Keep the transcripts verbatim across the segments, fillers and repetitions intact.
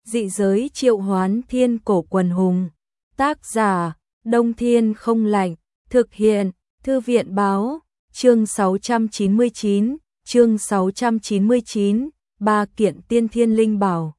Dị giới triệu hoán thiên cổ quần hùng. Tác giả, Đông Thiên Không Lạnh. Thực hiện, Thư viện Báo. Chương sáu trăm chín mươi chín, chương sáu trăm chín mươi chín, ba kiện tiên thiên linh bảo.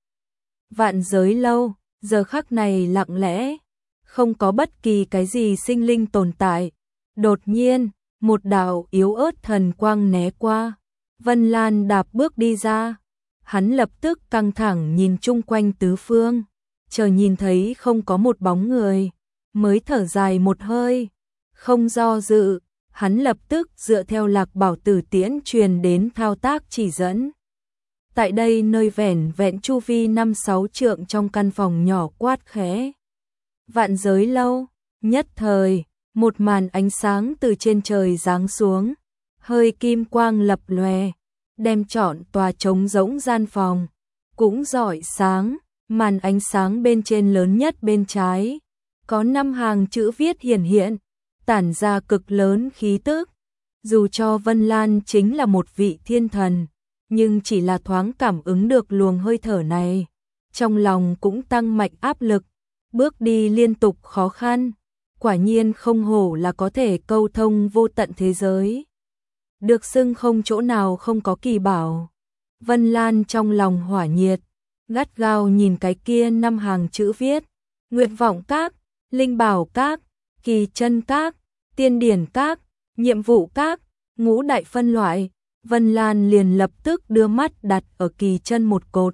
Vạn giới lâu, giờ khắc này lặng lẽ, không có bất kỳ cái gì sinh linh tồn tại. Đột nhiên, một đạo yếu ớt thần quang né qua. Vân Lan đạp bước đi ra. Hắn lập tức căng thẳng nhìn chung quanh tứ phương, chờ nhìn thấy không có một bóng người, mới thở dài một hơi, không do dự, hắn lập tức dựa theo Lạc Bảo Tử Tiễn truyền đến thao tác chỉ dẫn. Tại đây nơi vẻn vẹn chu vi năm sáu trượng trong căn phòng nhỏ quát khẽ. Vạn giới lâu, nhất thời, một màn ánh sáng từ trên trời giáng xuống, hơi kim quang lập lòe, đem trọn tòa trống rỗng gian phòng, cũng rọi sáng, màn ánh sáng bên trên lớn nhất bên trái, có năm hàng chữ viết hiển hiện, tản ra cực lớn khí tức. Dù cho Vân Lan chính là một vị thiên thần, nhưng chỉ là thoáng cảm ứng được luồng hơi thở này, trong lòng cũng tăng mạnh áp lực, bước đi liên tục khó khăn, quả nhiên không hổ là có thể câu thông vô tận thế giới. Được xưng không chỗ nào không có kỳ bảo. Vân Lan trong lòng hỏa nhiệt, gắt gao nhìn cái kia năm hàng chữ viết, nguyện vọng các, linh bảo các, kỳ chân các, tiên điển các, nhiệm vụ các, ngũ đại phân loại. Vân Lan liền lập tức đưa mắt đặt ở kỳ chân một cột.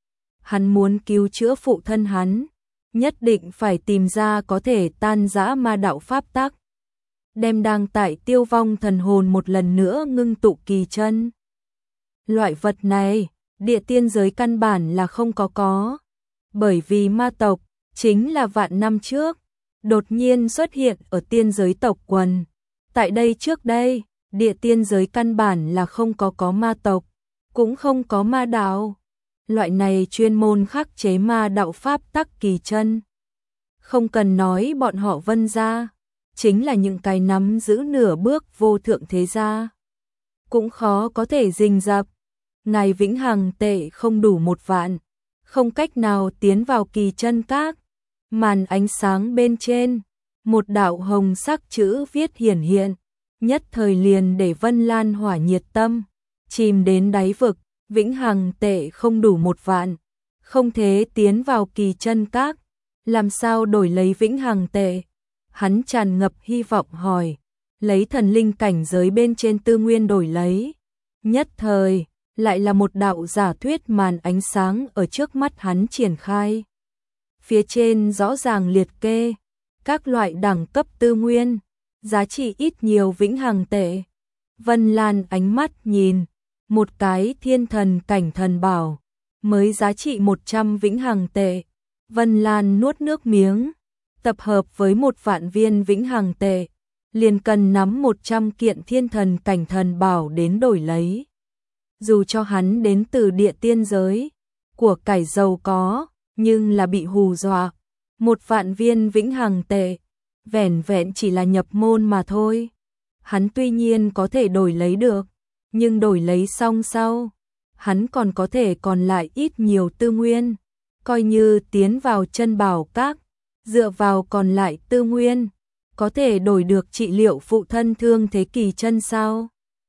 Hắn muốn cứu chữa phụ thân hắn, nhất định phải tìm ra có thể tan rã ma đạo pháp tắc, đem đang tại tiêu vong thần hồn một lần nữa ngưng tụ kỳ chân. Loại vật này, địa tiên giới căn bản là không có có, bởi vì ma tộc chính là vạn năm trước đột nhiên xuất hiện ở tiên giới tộc quần. Tại đây trước đây, địa tiên giới căn bản là không có có ma tộc, cũng không có ma đạo. Loại này chuyên môn khắc chế ma đạo pháp tắc kỳ chân. Không cần nói bọn họ Vân gia, chính là những cái nắm giữ nửa bước vô thượng thế gia, cũng khó có thể rình rập. Ngài vĩnh hằng tệ không đủ một vạn, không cách nào tiến vào kỳ chân các. Màn ánh sáng bên trên, một đạo hồng sắc chữ viết hiển hiện, nhất thời liền để Vân Lan hỏa nhiệt tâm, chìm đến đáy vực. Vĩnh hằng tệ không đủ một vạn, không thể tiến vào kỳ chân các, làm sao đổi lấy vĩnh hằng tệ? Hắn tràn ngập hy vọng hỏi, lấy thần linh cảnh giới bên trên tư nguyên đổi lấy. Nhất thời, lại là một đạo giả thuyết màn ánh sáng ở trước mắt hắn triển khai. Phía trên rõ ràng liệt kê các loại đẳng cấp tư nguyên, giá trị ít nhiều vĩnh hằng tệ. Vân Lan ánh mắt nhìn, một cái thiên thần cảnh thần bảo, mới giá trị một trăm vĩnh hằng tệ. Vân Lan nuốt nước miếng, tập hợp với một vạn viên vĩnh hằng tệ, liền cần nắm một trăm kiện thiên thần cảnh thần bảo đến đổi lấy. Dù cho hắn đến từ địa tiên giới, của cải giàu có, nhưng là bị hù dọa. Một vạn viên vĩnh hằng tệ, vẻn vẹn chỉ là nhập môn mà thôi. Hắn tuy nhiên có thể đổi lấy được, nhưng đổi lấy xong sau, hắn còn có thể còn lại ít nhiều tư nguyên, coi như tiến vào chân bảo các, dựa vào còn lại tư nguyên, có thể đổi được trị liệu phụ thân thương thế kỳ chân sao?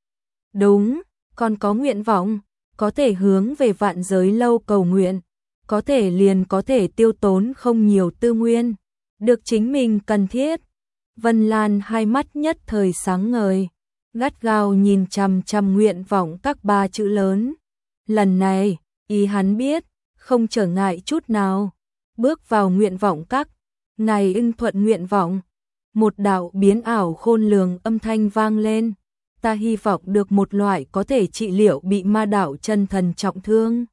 Đúng, còn có nguyện vọng, có thể hướng về vạn giới lâu cầu nguyện, có thể liền có thể tiêu tốn không nhiều tư nguyên, được chính mình cần thiết. Vân Lan hai mắt nhất thời sáng ngời, gắt gao nhìn chằm chằm nguyện vọng các ba chữ lớn. Lần này, ý hắn biết, không trở ngại chút nào. Bước vào nguyện vọng các, ngài ưng thuận nguyện vọng. Một đạo biến ảo khôn lường âm thanh vang lên. Ta hy vọng được một loại có thể trị liệu bị ma đạo chân thần trọng thương,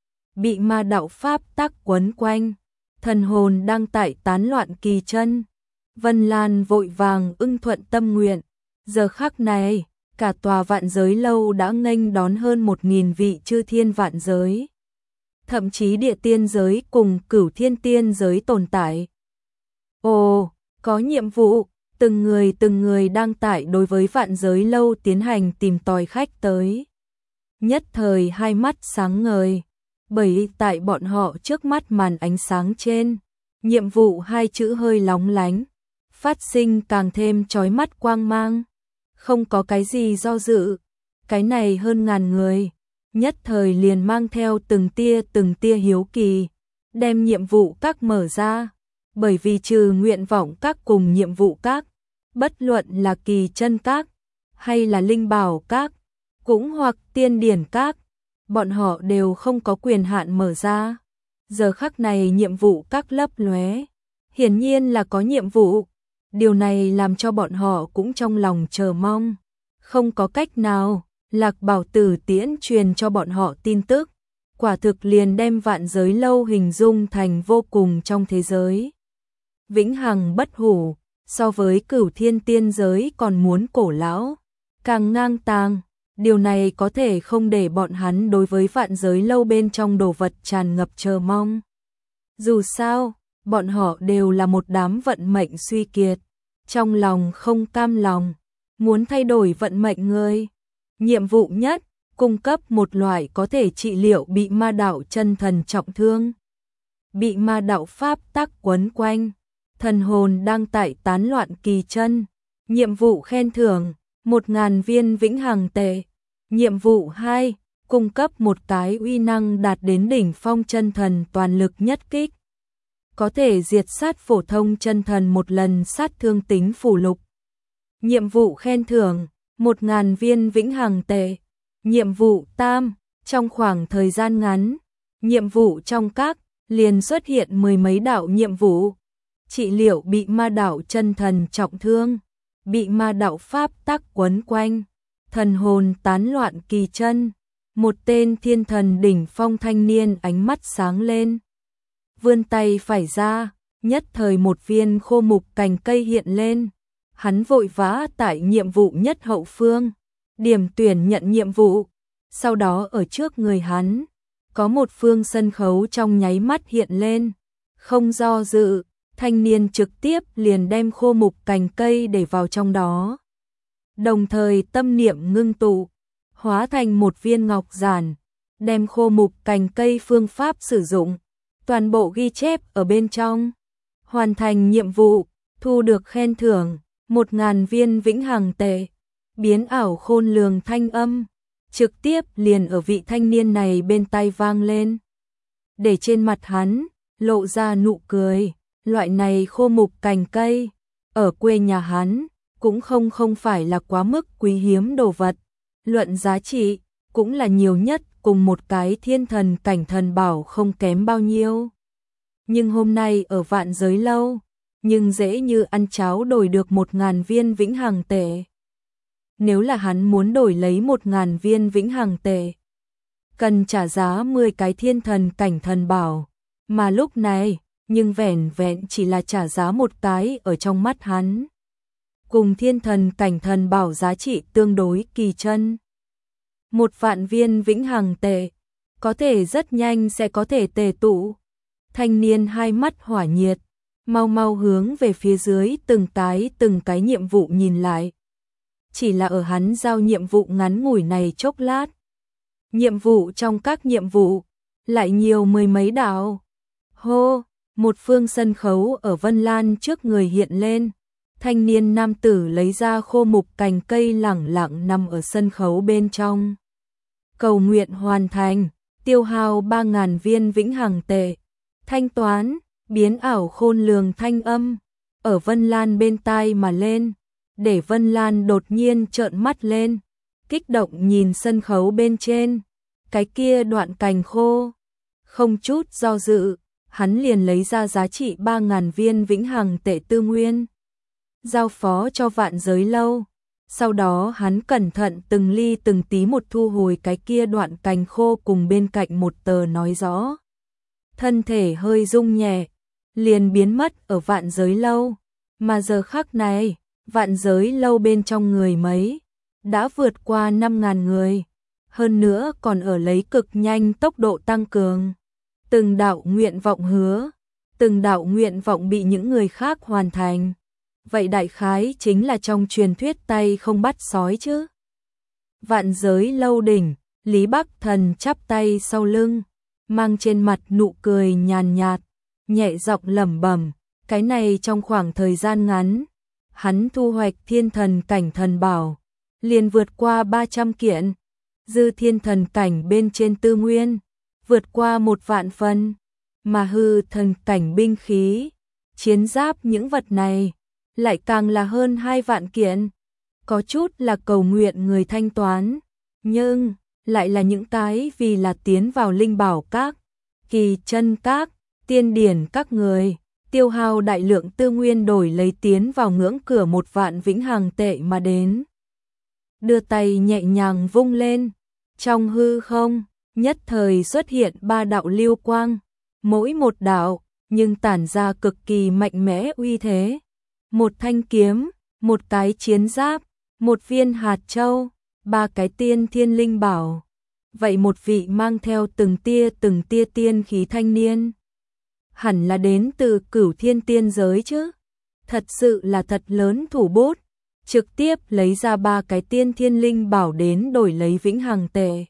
bị ma đạo pháp tắc quấn quanh, thần hồn đang tại tán loạn kỳ chân. Vân Lan vội vàng ưng thuận tâm nguyện. Giờ khắc này, cả tòa vạn giới lâu đã nghênh đón hơn một nghìn vị chư thiên vạn giới, thậm chí địa tiên giới cùng cửu thiên tiên giới tồn tại. Ồ, có nhiệm vụ, từng người từng người đang tại đối với vạn giới lâu tiến hành tìm tòi khách tới. Nhất thời hai mắt sáng ngời, bởi tại bọn họ trước mắt màn ánh sáng trên, nhiệm vụ hai chữ hơi lóng lánh, phát sinh càng thêm chói mắt quang mang, không có cái gì do dự, cái này hơn ngàn người, nhất thời liền mang theo từng tia từng tia hiếu kỳ, đem nhiệm vụ các mở ra, bởi vì trừ nguyện vọng các cùng nhiệm vụ các, bất luận là kỳ chân các, hay là linh bảo các, cũng hoặc tiên điển các, bọn họ đều không có quyền hạn mở ra. Giờ khắc này nhiệm vụ các lấp lóe, hiển nhiên là có nhiệm vụ, điều này làm cho bọn họ cũng trong lòng chờ mong, không có cách nào. Lạc Bảo Tử tiễn truyền cho bọn họ tin tức, quả thực liền đem vạn giới lâu hình dung thành vô cùng trong thế giới. Vĩnh hằng bất hủ, so với cửu thiên tiên giới còn muốn cổ lão, càng ngang tàng, điều này có thể không để bọn hắn đối với vạn giới lâu bên trong đồ vật tràn ngập chờ mong. Dù sao, bọn họ đều là một đám vận mệnh suy kiệt, trong lòng không cam lòng, muốn thay đổi vận mệnh người. Nhiệm vụ nhất, cung cấp một loại có thể trị liệu bị ma đạo chân thần trọng thương. Bị ma đạo pháp tắc quấn quanh, thần hồn đang tại tán loạn kỳ chân. Nhiệm vụ khen thưởng, một ngàn viên vĩnh hằng tệ. Nhiệm vụ hai, cung cấp một cái uy năng đạt đến đỉnh phong chân thần toàn lực nhất kích. Có thể diệt sát phổ thông chân thần một lần sát thương tính phủ lục. Nhiệm vụ khen thưởng, một ngàn viên vĩnh hằng tệ. Nhiệm vụ tam, trong khoảng thời gian ngắn, nhiệm vụ trong các, liền xuất hiện mười mấy đạo nhiệm vụ. Trị liệu bị ma đạo chân thần trọng thương, bị ma đạo pháp tắc quấn quanh, thần hồn tán loạn kỳ chân. Một tên thiên thần đỉnh phong thanh niên ánh mắt sáng lên. Vươn tay phải ra, nhất thời một viên khô mục cành cây hiện lên. Hắn vội vã tại nhiệm vụ nhất hậu phương, điểm tuyển nhận nhiệm vụ, sau đó ở trước người hắn, có một phương sân khấu trong nháy mắt hiện lên, không do dự, thanh niên trực tiếp liền đem khô mục cành cây để vào trong đó. Đồng thời tâm niệm ngưng tụ, hóa thành một viên ngọc giản, đem khô mục cành cây phương pháp sử dụng, toàn bộ ghi chép ở bên trong. Hoàn thành nhiệm vụ, thu được khen thưởng. Một ngàn viên vĩnh hằng tệ, biến ảo khôn lường thanh âm, trực tiếp liền ở vị thanh niên này bên tai vang lên. Để trên mặt hắn, lộ ra nụ cười, loại này khô mục cành cây, ở quê nhà hắn, cũng không không phải là quá mức quý hiếm đồ vật, luận giá trị, cũng là nhiều nhất cùng một cái thiên thần cảnh thần bảo không kém bao nhiêu. Nhưng hôm nay ở vạn giới lâu, nhưng dễ như ăn cháo đổi được một ngàn viên vĩnh hằng tệ. Nếu là hắn muốn đổi lấy một ngàn viên vĩnh hằng tệ, cần trả giá mười cái thiên thần cảnh thần bảo, mà lúc này, nhưng vẻn vẹn chỉ là trả giá một cái ở trong mắt hắn. Cùng thiên thần cảnh thần bảo giá trị tương đối kỳ chân. Một vạn viên vĩnh hằng tệ, có thể rất nhanh sẽ có thể tề tụ. Thanh niên hai mắt hỏa nhiệt, mau mau hướng về phía dưới từng cái từng cái nhiệm vụ nhìn lại. Chỉ là ở hắn giao nhiệm vụ ngắn ngủi này chốc lát. Nhiệm vụ trong các nhiệm vụ, lại nhiều mười mấy đạo. Hô, một phương sân khấu ở Vân Lan trước người hiện lên. Thanh niên nam tử lấy ra khô mục cành cây lẳng lặng nằm ở sân khấu bên trong. Cầu nguyện hoàn thành, tiêu hao ba ngàn viên vĩnh hằng tệ. Thanh toán, biến ảo khôn lường thanh âm, ở Vân Lan bên tai mà lên, để Vân Lan đột nhiên trợn mắt lên, kích động nhìn sân khấu bên trên, cái kia đoạn cành khô. Không chút do dự, hắn liền lấy ra giá trị ba ngàn viên vĩnh hằng tệ tư nguyên, giao phó cho vạn giới lâu. Sau đó hắn cẩn thận từng ly từng tí một thu hồi cái kia đoạn cành khô cùng bên cạnh một tờ nói rõ. Thân thể hơi rung nhẹ, liền biến mất ở vạn giới lâu. Mà giờ khắc này, vạn giới lâu bên trong người mấy, đã vượt qua năm ngàn người. Hơn nữa còn ở lấy cực nhanh tốc độ tăng cường. Từng đạo nguyện vọng hứa, từng đạo nguyện vọng bị những người khác hoàn thành. Vậy đại khái chính là trong truyền thuyết tay không bắt sói chứ. Vạn giới lâu đỉnh, Lý Bắc Thần chắp tay sau lưng, mang trên mặt nụ cười nhàn nhạt, nhẹ giọng lẩm bẩm, cái này trong khoảng thời gian ngắn, hắn thu hoạch thiên thần cảnh thần bảo, liền vượt qua ba trăm kiện, dư thiên thần cảnh bên trên tư nguyên, vượt qua một vạn phần, mà hư thần cảnh binh khí, chiến giáp những vật này, lại càng là hơn hai vạn kiện, có chút là cầu nguyện người thanh toán, nhưng lại là những cái vì là tiến vào linh bảo các, kỳ chân các, tiên điển các người, tiêu hao đại lượng tư nguyên đổi lấy tiến vào ngưỡng cửa một vạn vĩnh hằng tệ mà đến. Đưa tay nhẹ nhàng vung lên, trong hư không, nhất thời xuất hiện ba đạo lưu quang, mỗi một đạo, nhưng tản ra cực kỳ mạnh mẽ uy thế. Một thanh kiếm, một cái chiến giáp, một viên hạt châu, ba cái tiên thiên linh bảo. Vậy một vị mang theo từng tia từng tia tiên khí thanh niên, hẳn là đến từ Cửu Thiên tiên giới chứ. Thật sự là thật lớn thủ bút, trực tiếp lấy ra ba cái tiên thiên linh bảo đến đổi lấy vĩnh hằng tệ.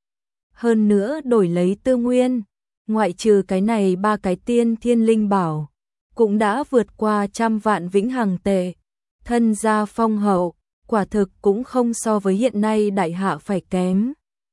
Hơn nữa đổi lấy tư nguyên, ngoại trừ cái này ba cái tiên thiên linh bảo, cũng đã vượt qua trăm vạn vĩnh hằng tệ. Thân gia phong hậu, quả thực cũng không so với hiện nay đại hạ phải kém.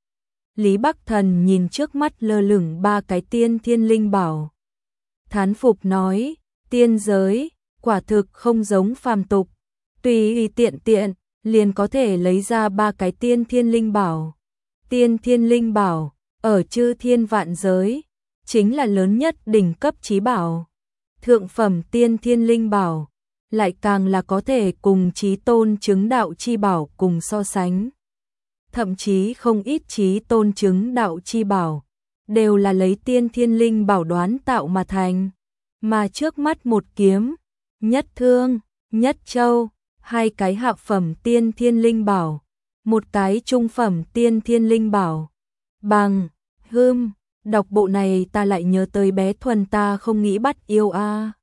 Lý Bắc Thần nhìn trước mắt lơ lửng ba cái tiên thiên linh bảo, thán phục nói, tiên giới, quả thực không giống phàm tục, tùy ý tiện tiện, liền có thể lấy ra ba cái tiên thiên linh bảo. Tiên thiên linh bảo, ở chư thiên vạn giới, chính là lớn nhất đỉnh cấp chí bảo. Thượng phẩm tiên thiên linh bảo, lại càng là có thể cùng chí tôn chứng đạo chi bảo cùng so sánh. Thậm chí không ít chí tôn chứng đạo chi bảo, đều là lấy tiên thiên linh bảo đoán tạo mà thành. Mà trước mắt một kiếm, nhất thương, nhất châu, hai cái hạ phẩm tiên thiên linh bảo, một cái trung phẩm tiên thiên linh bảo. Bằng, hưm, đọc bộ này ta lại nhớ tới bé Thuần ta không nghĩ bắt yêu a.